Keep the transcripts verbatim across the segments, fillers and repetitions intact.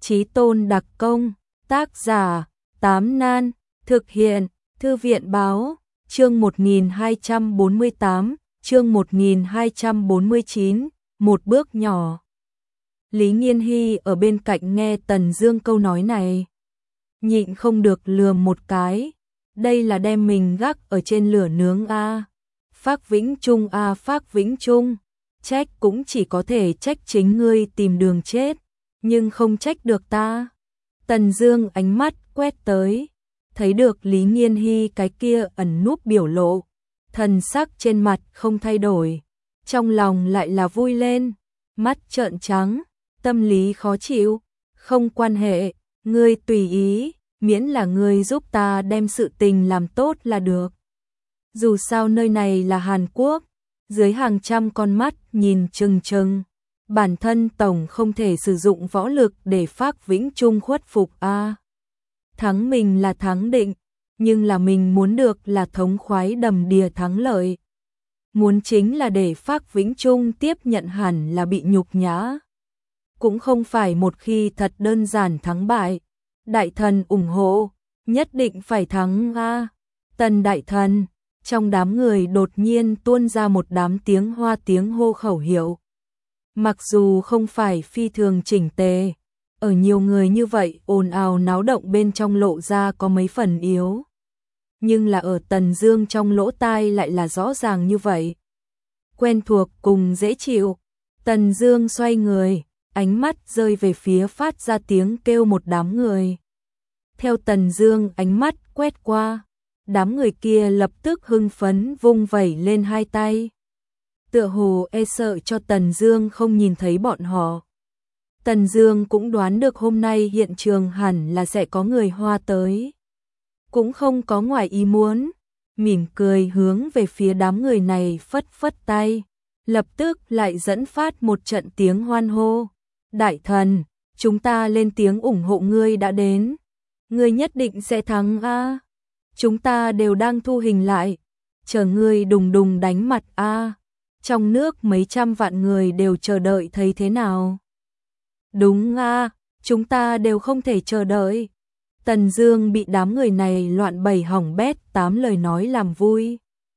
Chí tôn đặc công, tác giả, Tám Nan, thực hiện, Thư viện báo, chương một nghìn hai trăm bốn mươi tám, chương một nghìn hai trăm bốn mươi chín, một bước nhỏ. Lý Nghiên Hy ở bên cạnh nghe Tần Dương câu nói này, nhịn không được lườm một cái, đây là đem mình gác ở trên lửa nướng a. Phác Vĩnh Trung a Phác Vĩnh Trung, trách cũng chỉ có thể trách chính ngươi tìm đường chết, nhưng không trách được ta. Tần Dương ánh mắt quét tới, thấy được Lý Nghiên Hy cái kia ẩn núp biểu lộ, thần sắc trên mặt không thay đổi, trong lòng lại là vui lên, mắt trợn trắng, tâm lý khó chịu, không quan hệ, ngươi tùy ý, miễn là ngươi giúp ta đem sự tình làm tốt là được. Dù sao nơi này là Hàn Quốc, dưới hàng trăm con mắt nhìn chừng chừng, bản thân tổng không thể sử dụng võ lực để Phác Vĩnh Trung khuất phục a. Thắng mình là thắng định, nhưng là mình muốn được là thống khoái đầm đìa thắng lợi. Muốn chính là để Phác Vĩnh Trung tiếp nhận hẳn là bị nhục nhã. Cũng không phải một khi thật đơn giản thắng bại. Đại thần ủng hộ, nhất định phải thắng a. Tần đại thần, trong đám người đột nhiên tuôn ra một đám tiếng Hoa tiếng hô khẩu hiệu. Mặc dù không phải phi thường chỉnh tề, ở nhiều người như vậy ồn ào náo động bên trong lộ ra có mấy phần yếu. Nhưng là ở Tần Dương trong lỗ tai lại là rõ ràng như vậy. Quen thuộc cùng dễ chịu, Tần Dương xoay người, ánh mắt rơi về phía phát ra tiếng kêu một đám người. Theo Tần Dương ánh mắt quét qua, đám người kia lập tức hưng phấn vung vẩy lên hai tay. Tựa hồ e sợ cho Tần Dương không nhìn thấy bọn họ. Tần Dương cũng đoán được hôm nay hiện trường hẳn là sẽ có người Hoa tới. Cũng không có ngoài ý muốn, mỉm cười hướng về phía đám người này phất phất tay, lập tức lại dẫn phát một trận tiếng hoan hô. Đại thần, chúng ta lên tiếng ủng hộ ngươi đã đến. Ngươi nhất định sẽ thắng a. Chúng ta đều đang thu hình lại, chờ ngươi đùng đùng đánh mặt a. Trong nước mấy trăm vạn người đều chờ đợi thấy thế nào. Đúng a, chúng ta đều không thể chờ đợi. Tần Dương bị đám người này loạn bày hỏng bét tám lời nói làm vui.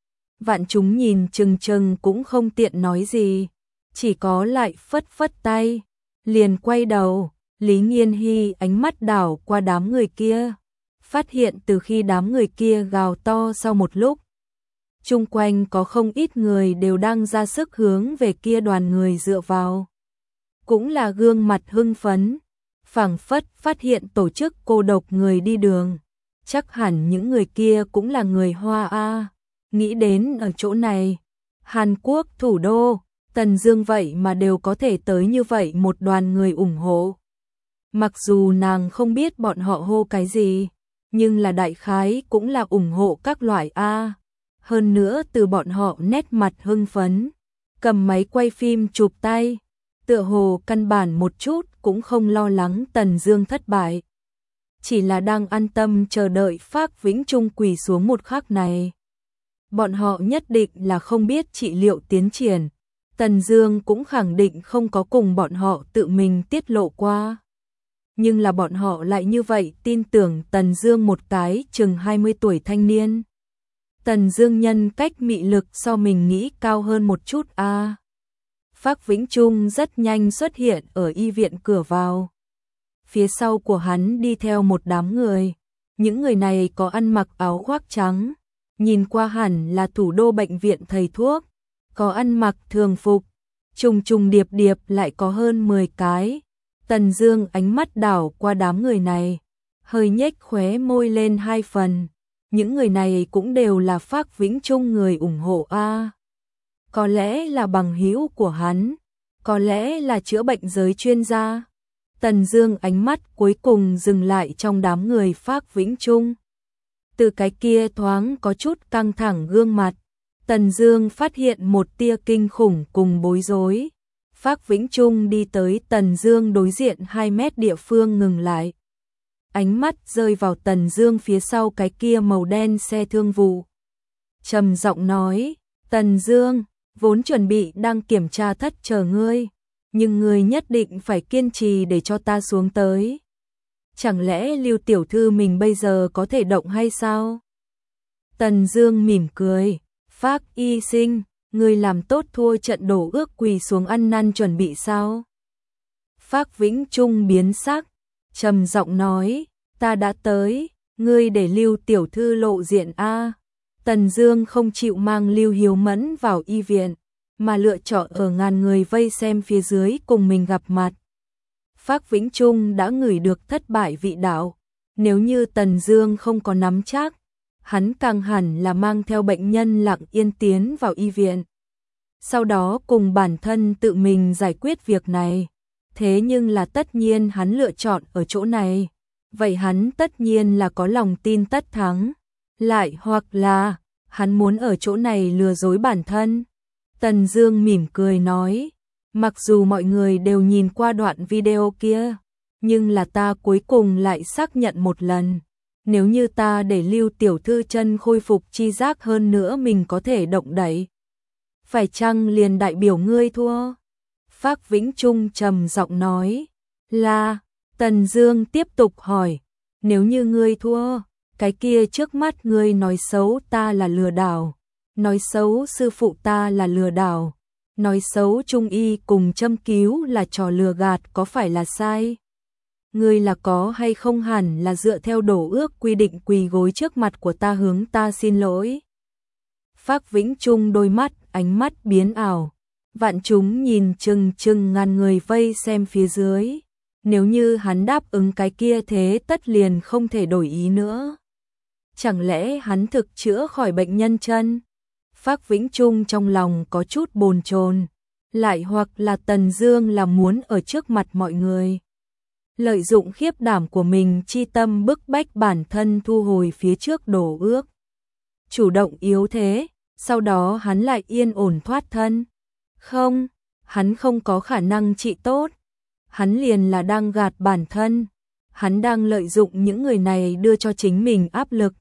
Vạn chúng nhìn chừng chừng cũng không tiện nói gì, chỉ có lại phất phất tay, liền quay đầu. Lý Nghiên Hy ánh mắt đảo qua đám người kia, phát hiện từ khi đám người kia gào to sau một lúc, chung quanh có không ít người đều đang ra sức hướng về kia đoàn người dựa vào. Cũng là gương mặt hưng phấn, phảng phất phát hiện tổ chức cô độc người đi đường. Chắc hẳn những người kia cũng là người Hoa a. Nghĩ đến ở chỗ này, Hàn Quốc thủ đô, Tần Dương vậy mà đều có thể tới như vậy một đoàn người ủng hộ. Mặc dù nàng không biết bọn họ hô cái gì, nhưng là đại khái cũng là ủng hộ các loại a. Hơn nữa từ bọn họ nét mặt hưng phấn, cầm máy quay phim chụp tay, tựa hồ căn bản một chút cũng không lo lắng Tần Dương thất bại. Chỉ là đang an tâm chờ đợi Phác Vĩnh Trung quỳ xuống một khắc này. Bọn họ nhất định là không biết trị liệu tiến triển, Tần Dương cũng khẳng định không có cùng bọn họ tự mình tiết lộ qua. Nhưng là bọn họ lại như vậy tin tưởng Tần Dương một cái chừng hai mươi tuổi thanh niên. Tần Dương nhân cách mị lực so mình nghĩ cao hơn một chút a. À. Phác Vĩnh Trung rất nhanh xuất hiện ở y viện cửa vào. Phía sau của hắn đi theo một đám người. Những người này có ăn mặc áo khoác trắng, nhìn qua hẳn là thủ đô bệnh viện thầy thuốc, có ăn mặc thường phục, trùng trùng điệp điệp lại có hơn mười cái. Tần Dương ánh mắt đảo qua đám người này, hơi nhếch khóe môi lên hai phần. Những người này cũng đều là Phác Vĩnh Trung người ủng hộ a. À. Có lẽ là bằng hữu của hắn, có lẽ là chữa bệnh giới chuyên gia. Tần Dương ánh mắt cuối cùng dừng lại trong đám người Phác Vĩnh Trung. Từ cái kia thoáng có chút căng thẳng gương mặt, Tần Dương phát hiện một tia kinh khủng cùng bối rối. Phác Vĩnh Trung đi tới Tần Dương đối diện hai mét địa phương ngừng lại. Ánh mắt rơi vào Tần Dương phía sau cái kia màu đen xe thương vụ. Trầm giọng nói, Tần Dương, vốn chuẩn bị đang kiểm tra thất chờ ngươi, nhưng ngươi nhất định phải kiên trì để cho ta xuống tới. Chẳng lẽ Lưu tiểu thư mình bây giờ có thể động hay sao? Tần Dương mỉm cười, Phác y sinh, ngươi làm tốt thua trận đổ ước quỳ xuống ăn năn chuẩn bị sao? Phác Vĩnh Trung biến sắc, trầm giọng nói, ta đã tới, ngươi để Lưu tiểu thư lộ diện a. Tần Dương không chịu mang Lưu Hiếu Mẫn vào y viện, mà lựa chọn ở ngàn người vây xem phía dưới cùng mình gặp mặt. Phác Vĩnh Trung đã ngửi được thất bại vị đạo, nếu như Tần Dương không có nắm chắc, hắn càng hẳn là mang theo bệnh nhân lặng yên tiến vào y viện. Sau đó cùng bản thân tự mình giải quyết việc này. Thế nhưng là tất nhiên hắn lựa chọn ở chỗ này, vậy hắn tất nhiên là có lòng tin tất thắng. Lại hoặc là hắn muốn ở chỗ này lừa dối bản thân. Tần Dương mỉm cười nói, mặc dù mọi người đều nhìn qua đoạn video kia, nhưng là ta cuối cùng lại xác nhận một lần. Nếu như ta để Lưu tiểu thư chân khôi phục chi giác hơn nữa mình có thể động đậy, phải chăng liền đại biểu ngươi thua? Phác Vĩnh Trung trầm giọng nói, là. Tần Dương tiếp tục hỏi, nếu như ngươi thua, cái kia trước mắt ngươi nói xấu ta là lừa đảo, nói xấu sư phụ ta là lừa đảo, nói xấu Trung y cùng châm cứu là trò lừa gạt có phải là sai? Ngươi là có hay không hẳn là dựa theo đổ ước quy định quỳ gối trước mặt của ta hướng ta xin lỗi? Phác Vĩnh Trung đôi mắt, ánh mắt biến ảo. Vạn chúng nhìn chừng chừng ngàn người vây xem phía dưới. Nếu như hắn đáp ứng cái kia thế tất liền không thể đổi ý nữa. Chẳng lẽ hắn thực chữa khỏi bệnh nhân chân? Phác Vĩnh Trung trong lòng có chút bồn chồn. Lại hoặc là Tần Dương là muốn ở trước mặt mọi người lợi dụng khiếp đảm của mình chi tâm bức bách bản thân thu hồi phía trước đổ ước. Chủ động yếu thế, sau đó hắn lại yên ổn thoát thân. Không, hắn không có khả năng trị tốt. Hắn liền là đang gạt bản thân. Hắn đang lợi dụng những người này đưa cho chính mình áp lực,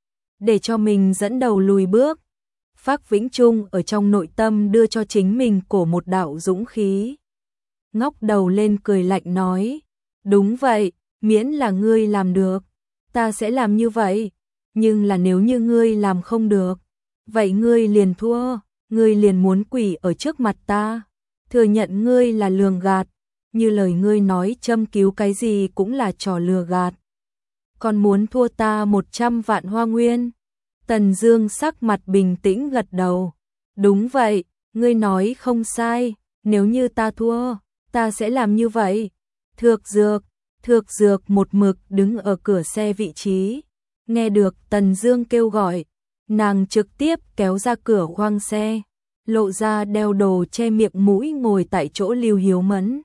để cho mình dẫn đầu lùi bước. Phác Vĩnh Trung ở trong nội tâm đưa cho chính mình cổ một đạo dũng khí. Ngóc đầu lên cười lạnh nói, đúng vậy, miễn là ngươi làm được, ta sẽ làm như vậy. Nhưng là nếu như ngươi làm không được, vậy ngươi liền thua, ngươi liền muốn quỳ ở trước mặt ta, thừa nhận ngươi là lường gạt, như lời ngươi nói châm cứu cái gì cũng là trò lừa gạt. Còn muốn thua ta một trăm vạn hoa nguyên? Tần Dương sắc mặt bình tĩnh gật đầu. Đúng vậy, ngươi nói không sai, nếu như ta thua, ta sẽ làm như vậy. Thược Dược, Thược Dược một mực đứng ở cửa xe vị trí. Nghe được Tần Dương kêu gọi, nàng trực tiếp kéo ra cửa khoang xe, lộ ra đeo đồ che miệng mũi ngồi tại chỗ Lưu Hiếu Mẫn.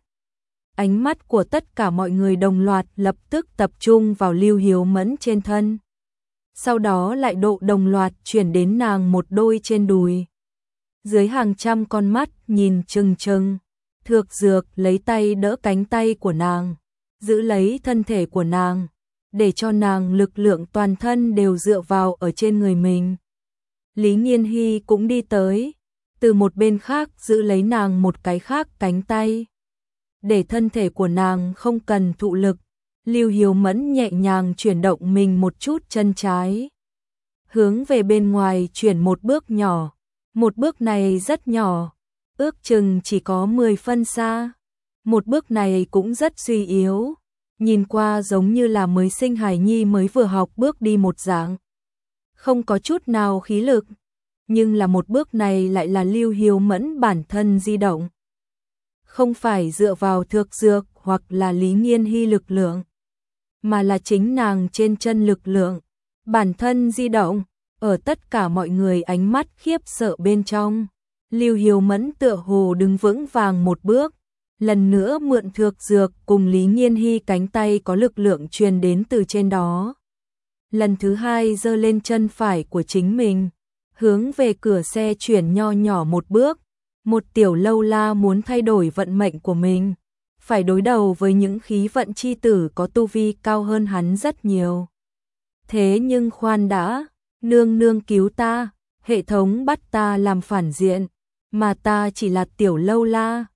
Ánh mắt của tất cả mọi người đồng loạt lập tức tập trung vào Lưu Hiếu Mẫn trên thân. Sau đó lại độ đồng loạt chuyển đến nàng một đôi trên đùi. Dưới hàng trăm con mắt nhìn chừng chừng, Thược Dược lấy tay đỡ cánh tay của nàng, giữ lấy thân thể của nàng, để cho nàng lực lượng toàn thân đều dựa vào ở trên người mình. Lý Nghiên Hy cũng đi tới, từ một bên khác giữ lấy nàng một cái khác cánh tay, để thân thể của nàng không cần thụ lực. Lưu Hiếu Mẫn nhẹ nhàng chuyển động mình một chút chân trái, hướng về bên ngoài chuyển một bước nhỏ. Một bước này rất nhỏ, ước chừng chỉ có mười phân xa. Một bước này cũng rất suy yếu, nhìn qua giống như là mới sinh hài nhi mới vừa học bước đi một dạng, không có chút nào khí lực. Nhưng là một bước này lại là Lưu Hiếu Mẫn bản thân di động, không phải dựa vào Thược Dược hoặc là Lý Nghiên Hy lực lượng, mà là chính nàng trên chân lực lượng, bản thân di động. Ở tất cả mọi người ánh mắt khiếp sợ bên trong, Lưu Hiếu Mẫn tựa hồ đứng vững vàng một bước, lần nữa mượn Thược Dược cùng Lý Nghiên Hy cánh tay có lực lượng truyền đến từ trên đó. Lần thứ hai giơ lên chân phải của chính mình, hướng về cửa xe chuyển nho nhỏ một bước. Một tiểu lâu la muốn thay đổi vận mệnh của mình, phải đối đầu với những khí vận chi tử có tu vi cao hơn hắn rất nhiều. Thế nhưng khoan đã, nương nương cứu ta, hệ thống bắt ta làm phản diện, mà ta chỉ là tiểu lâu la,